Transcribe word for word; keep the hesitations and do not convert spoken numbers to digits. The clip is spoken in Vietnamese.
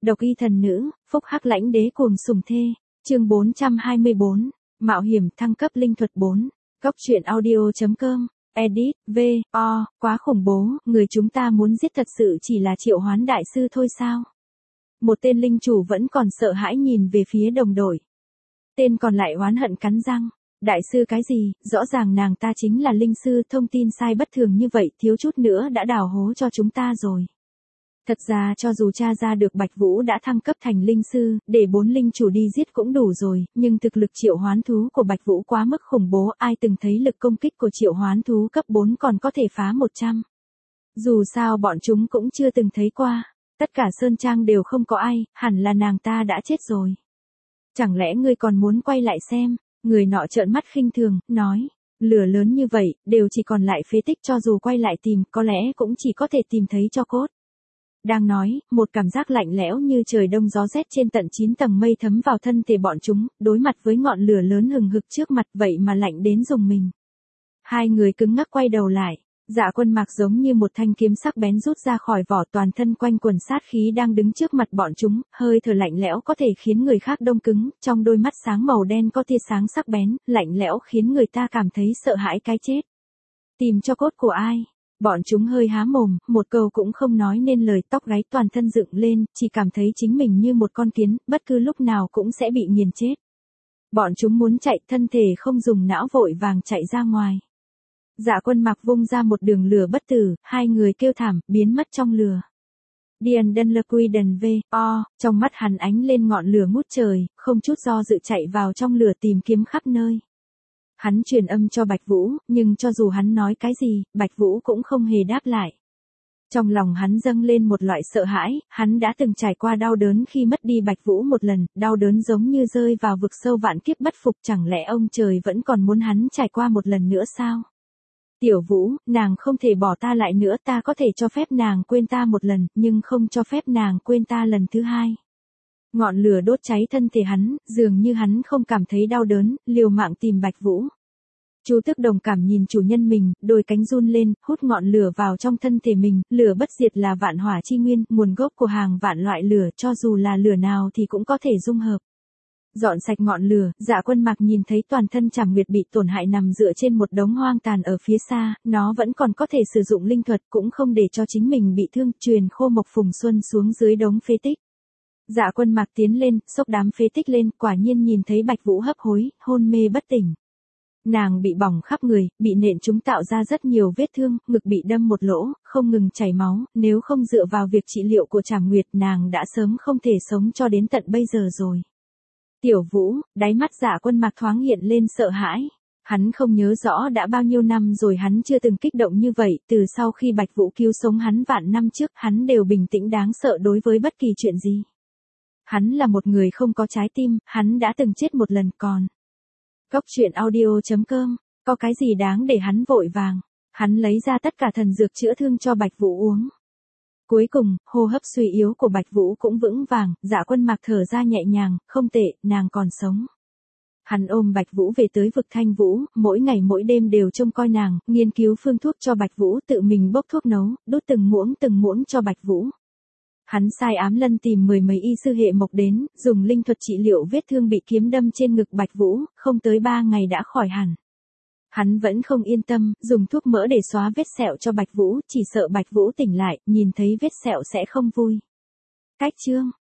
Độc y thần nữ, phúc hắc lãnh đế cuồng sùng thê. Chương bốn trăm hai mươi bốn. Mạo hiểm thăng cấp linh thuật bốn. Góc truyện audio.com. Edit, V, O, quá khủng bố, người chúng ta muốn giết thật sự chỉ là Triệu Hoán đại sư thôi sao? Một tên linh chủ vẫn còn sợ hãi nhìn về phía đồng đội. Tên còn lại oán hận cắn răng. Đại sư cái gì, rõ ràng nàng ta chính là linh sư, thông tin sai bất thường như vậy, thiếu chút nữa đã đào hố cho chúng ta rồi. Thật ra cho dù tra ra được Bạch Vũ đã thăng cấp thành linh sư, để bốn linh chủ đi giết cũng đủ rồi, nhưng thực lực triệu hoán thú của Bạch Vũ quá mức khủng bố, ai từng thấy lực công kích của triệu hoán thú cấp bốn còn có thể phá một trăm. Dù sao bọn chúng cũng chưa từng thấy qua, tất cả sơn trang đều không có ai, hẳn là nàng ta đã chết rồi. Chẳng lẽ ngươi còn muốn quay lại xem? Người nọ trợn mắt khinh thường, nói, lửa lớn như vậy, đều chỉ còn lại phế tích, cho dù quay lại tìm, có lẽ cũng chỉ có thể tìm thấy tro cốt. Đang nói, một cảm giác lạnh lẽo như trời đông gió rét trên tận chín tầng mây thấm vào thân thể bọn chúng, đối mặt với ngọn lửa lớn hừng hực trước mặt vậy mà lạnh đến rùng mình. Hai người cứng ngắc quay đầu lại, Dạ Quân Mạc giống như một thanh kiếm sắc bén rút ra khỏi vỏ, toàn thân quanh quần sát khí đang đứng trước mặt bọn chúng, hơi thở lạnh lẽo có thể khiến người khác đông cứng, trong đôi mắt sáng màu đen có tia sáng sắc bén, lạnh lẽo khiến người ta cảm thấy sợ hãi cái chết. Tìm cho cốt của ai? Bọn chúng hơi há mồm, một câu cũng không nói nên lời, tóc gáy toàn thân dựng lên, chỉ cảm thấy chính mình như một con kiến, bất cứ lúc nào cũng sẽ bị nghiền chết. Bọn chúng muốn chạy, thân thể không dùng não vội vàng chạy ra ngoài. Dạ Quân Mạc vung ra một đường lửa bất tử, hai người kêu thảm, biến mất trong lửa. Điền Đân Lơ Quy Đần V, O, trong mắt hắn ánh lên ngọn lửa ngút trời, không chút do dự chạy vào trong lửa tìm kiếm khắp nơi. Hắn truyền âm cho Bạch Vũ, nhưng cho dù hắn nói cái gì, Bạch Vũ cũng không hề đáp lại. Trong lòng hắn dâng lên một loại sợ hãi, hắn đã từng trải qua đau đớn khi mất đi Bạch Vũ một lần, đau đớn giống như rơi vào vực sâu vạn kiếp bất phục, chẳng lẽ ông trời vẫn còn muốn hắn trải qua một lần nữa sao? Tiểu Vũ, nàng không thể bỏ ta lại nữa, ta có thể cho phép nàng quên ta một lần, nhưng không cho phép nàng quên ta lần thứ hai. Ngọn lửa đốt cháy thân thể hắn, dường như hắn không cảm thấy đau đớn, liều mạng tìm Bạch Vũ. Chu Tức đồng cảm nhìn chủ nhân mình, đôi cánh run lên, hút ngọn lửa vào trong thân thể mình, lửa bất diệt là vạn hỏa chi nguyên, nguồn gốc của hàng vạn loại lửa, cho dù là lửa nào thì cũng có thể dung hợp. Dọn sạch ngọn lửa, Dạ Quân Mạc nhìn thấy toàn thân Trảm Nguyệt bị tổn hại nằm dựa trên một đống hoang tàn ở phía xa, nó vẫn còn có thể sử dụng linh thuật, cũng không để cho chính mình bị thương, truyền khô mộc phùng xuân xuống dưới đống phế tích. Dạ Quân Mạc tiến lên, xốc đám phế tích lên, quả nhiên nhìn thấy Bạch Vũ hấp hối, hôn mê bất tỉnh. Nàng bị bỏng khắp người, bị nện chúng tạo ra rất nhiều vết thương, ngực bị đâm một lỗ, không ngừng chảy máu, nếu không dựa vào việc trị liệu của Trảm Nguyệt, nàng đã sớm không thể sống cho đến tận bây giờ rồi. Tiểu Vũ, đáy mắt Dạ Quân Mạc thoáng hiện lên sợ hãi. Hắn không nhớ rõ đã bao nhiêu năm rồi hắn chưa từng kích động như vậy, từ sau khi Bạch Vũ cứu sống hắn vạn năm trước, hắn đều bình tĩnh đáng sợ đối với bất kỳ chuyện gì. Hắn là một người không có trái tim, hắn đã từng chết một lần còn. Góc truyện audio.com, có cái gì đáng để hắn vội vàng. Hắn lấy ra tất cả thần dược chữa thương cho Bạch Vũ uống. Cuối cùng, hô hấp suy yếu của Bạch Vũ cũng vững vàng, Dạ Quân Mạc thở ra nhẹ nhàng, không tệ, nàng còn sống. Hắn ôm Bạch Vũ về tới vực Thanh Vũ, mỗi ngày mỗi đêm đều trông coi nàng, nghiên cứu phương thuốc cho Bạch Vũ, tự mình bốc thuốc nấu, đút từng muỗng từng muỗng cho Bạch Vũ. Hắn sai Ám Lân tìm mười mấy y sư hệ mộc đến, dùng linh thuật trị liệu vết thương bị kiếm đâm trên ngực Bạch Vũ, không tới ba ngày đã khỏi hẳn. Hắn vẫn không yên tâm, dùng thuốc mỡ để xóa vết sẹo cho Bạch Vũ, chỉ sợ Bạch Vũ tỉnh lại, nhìn thấy vết sẹo sẽ không vui. Cách chương,